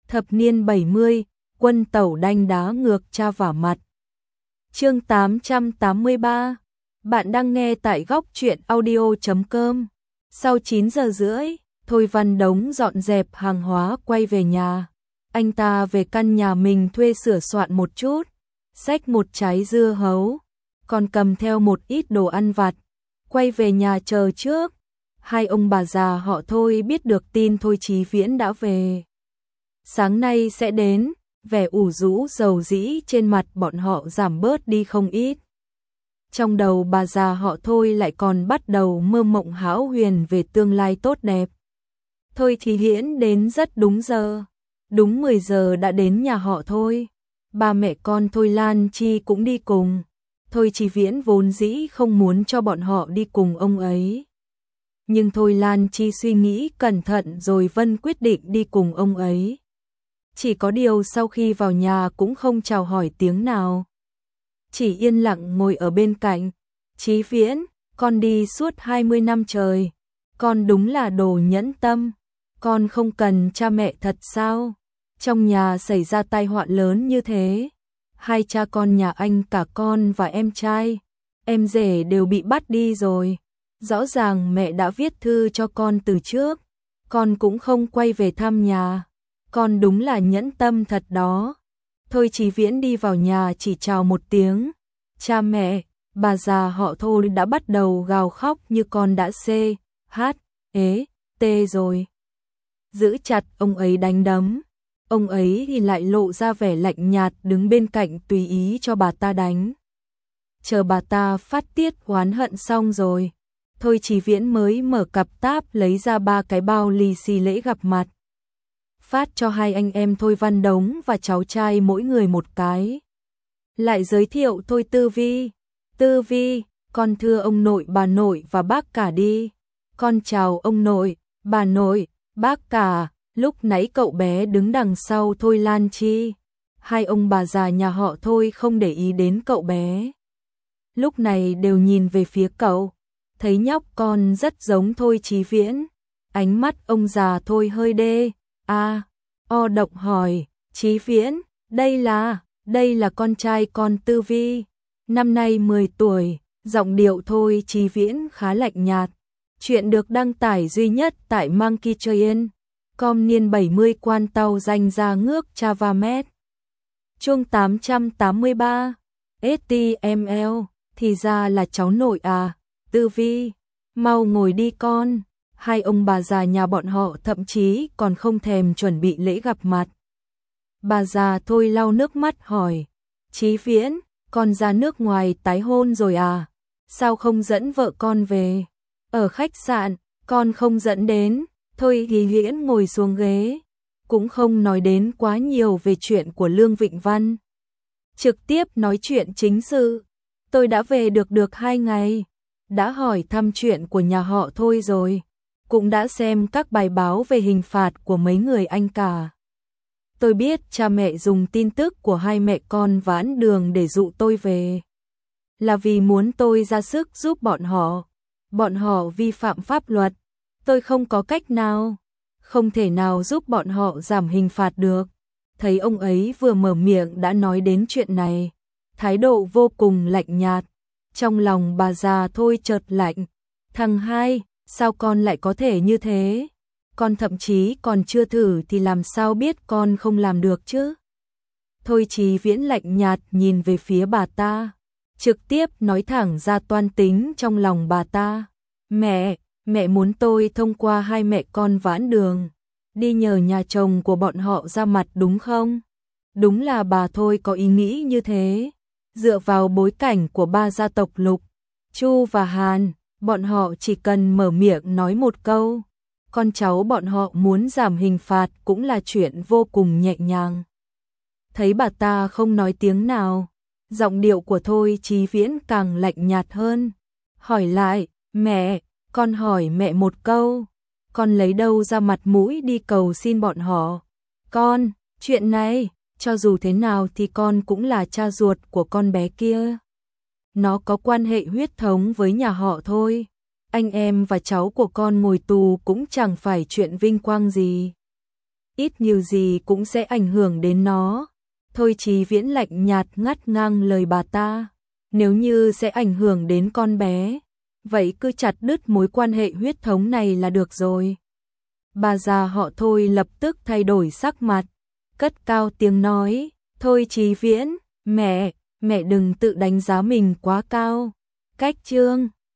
Thập niên 70, quân tẩu đanh đá ngược cha vả mặt. Chương 883. Bạn đang nghe tại góc truyện audio.com. Sau 9 giờ rưỡi, Thôi Văn Đống dọn dẹp hàng hóa quay về nhà. Anh ta về căn nhà mình thuê sửa soạn một chút, xách một trái dưa hấu, còn cầm theo một ít đồ ăn vặt, quay về nhà chờ trước. Hai ông bà già họ Thôi biết được tin Thôi Chí Viễn đã về. Sáng nay sẽ đến, vẻ ủ rũ rầu rĩ trên mặt bọn họ giảm bớt đi không ít. Trong đầu bà già họ Thôi lại còn bắt đầu mơ mộng hão huyền về tương lai tốt đẹp. Thôi Chí Viễn đến rất đúng giờ. Đúng 10 giờ đã đến nhà họ Thôi. Ba mẹ con Thôi Lan Chi cũng đi cùng. Thôi Chí Viễn vốn dĩ không muốn cho bọn họ đi cùng ông ấy. Nhưng Thôi Lan Chi suy nghĩ cẩn thận rồi vẫn quyết định đi cùng ông ấy. Chỉ có điều sau khi vào nhà cũng không chào hỏi tiếng nào. Chỉ yên lặng ngồi ở bên cạnh. Chí Viễn, con đi suốt 20 năm trời. Con đúng là đồ nhẫn tâm. Con không cần cha mẹ thật sao? Trong nhà xảy ra tai họa lớn như thế. Hai cha con nhà anh, cả con và em trai, em rể đều bị bắt đi rồi. Rõ ràng mẹ đã viết thư cho con từ trước. Con cũng không quay về thăm nhà. Con đúng là nhẫn tâm thật đó. Thôi Chí Viễn đi vào nhà chỉ chào một tiếng. Cha mẹ, bà già họ Thôi đã bắt đầu gào khóc như con đã tê rồi. Giữ chặt ông ấy đánh đấm. Ông ấy thì lại lộ ra vẻ lạnh nhạt đứng bên cạnh tùy ý cho bà ta đánh. Chờ bà ta phát tiết oán hận xong rồi, Thôi Chí Viễn mới mở cặp táp lấy ra 3 cái bao lì xì lễ gặp mặt. Phát cho hai anh em Thôi Văn Đống và cháu trai mỗi người một cái. Lại giới thiệu Thôi Tư Vi, con thưa ông nội, bà nội và bác cả đi. Con chào ông nội, bà nội, bác cả. Lúc nãy cậu bé đứng đằng sau Thôi Lan Chi. Hai ông bà già nhà họ Thôi không để ý đến cậu bé. Lúc này đều nhìn về phía cậu. Thấy nhóc con rất giống Thôi Chí Viễn. Ánh mắt ông già Thôi hơi động hỏi. Chí Viễn, đây là con trai con Tư Vi. Năm nay 10 tuổi, giọng điệu Thôi Chí Viễn khá lạnh nhạt. Chuyện được đăng tải duy nhất tại Monkey Train. Com niên 70 quan tàu danh ra ngước Chavamet. Chương 883. STML, thì ra là cháu nội à, Tư Vi, mau ngồi đi con. Hai ông bà già nhà bọn họ thậm chí còn không thèm chuẩn bị lễ gặp mặt. Bà già Thôi lau nước mắt hỏi, Chí Viễn, con ra nước ngoài tái hôn rồi à? Sao không dẫn vợ con về? Ở khách sạn, con không dẫn đến. Thôi Chí Viễn ngồi xuống ghế, cũng không nói đến quá nhiều về chuyện của Lương Vịnh Văn. Trực tiếp nói chuyện chính sự. Tôi đã về được 2 ngày, đã hỏi thăm chuyện của nhà họ Thôi rồi, cũng đã xem các bài báo về hình phạt của mấy người anh cả. Tôi biết cha mẹ dùng tin tức của hai mẹ con vãn đường để dụ tôi về, là vì muốn tôi ra sức giúp bọn họ. Bọn họ vi phạm pháp luật. Tôi không có cách nào, không thể nào giúp bọn họ giảm hình phạt được. Thấy ông ấy vừa mở miệng đã nói đến chuyện này, thái độ vô cùng lạnh nhạt. Trong lòng bà già Thôi chợt lạnh. Thằng hai, sao con lại có thể như thế? Con thậm chí còn chưa thử thì làm sao biết con không làm được chứ? Thôi Chí Viễn lạnh nhạt nhìn về phía bà ta, trực tiếp nói thẳng ra toan tính trong lòng bà ta. Mẹ muốn tôi thông qua hai mẹ con vãn đường, đi nhờ nhà chồng của bọn họ ra mặt đúng không? Đúng là bà Thôi có ý nghĩ như thế. Dựa vào bối cảnh của ba gia tộc Lục, Chu và Hàn, bọn họ chỉ cần mở miệng nói một câu, con cháu bọn họ muốn giảm hình phạt cũng là chuyện vô cùng nhẹ nhàng. Thấy bà ta không nói tiếng nào, giọng điệu của Thôi Chí Viễn càng lạnh nhạt hơn. Hỏi lại, mẹ, con hỏi mẹ một câu, con lấy đâu ra mặt mũi đi cầu xin bọn họ? Con, chuyện này, cho dù thế nào thì con cũng là cha ruột của con bé kia. Nó có quan hệ huyết thống với nhà họ Thôi. Anh em và cháu của con ngồi tù cũng chẳng phải chuyện vinh quang gì. ít nhiều gì cũng sẽ ảnh hưởng đến nó. Thôi Chí Viễn lạnh nhạt ngắt ngang lời bà ta. Nếu như sẽ ảnh hưởng đến con bé, vậy cứ chặt đứt mối quan hệ huyết thống này là được rồi. Bà già họ Thôi lập tức thay đổi sắc mặt, cất cao tiếng nói, Thôi Chí Viễn, mẹ đừng tự đánh giá mình quá cao. Cách Trương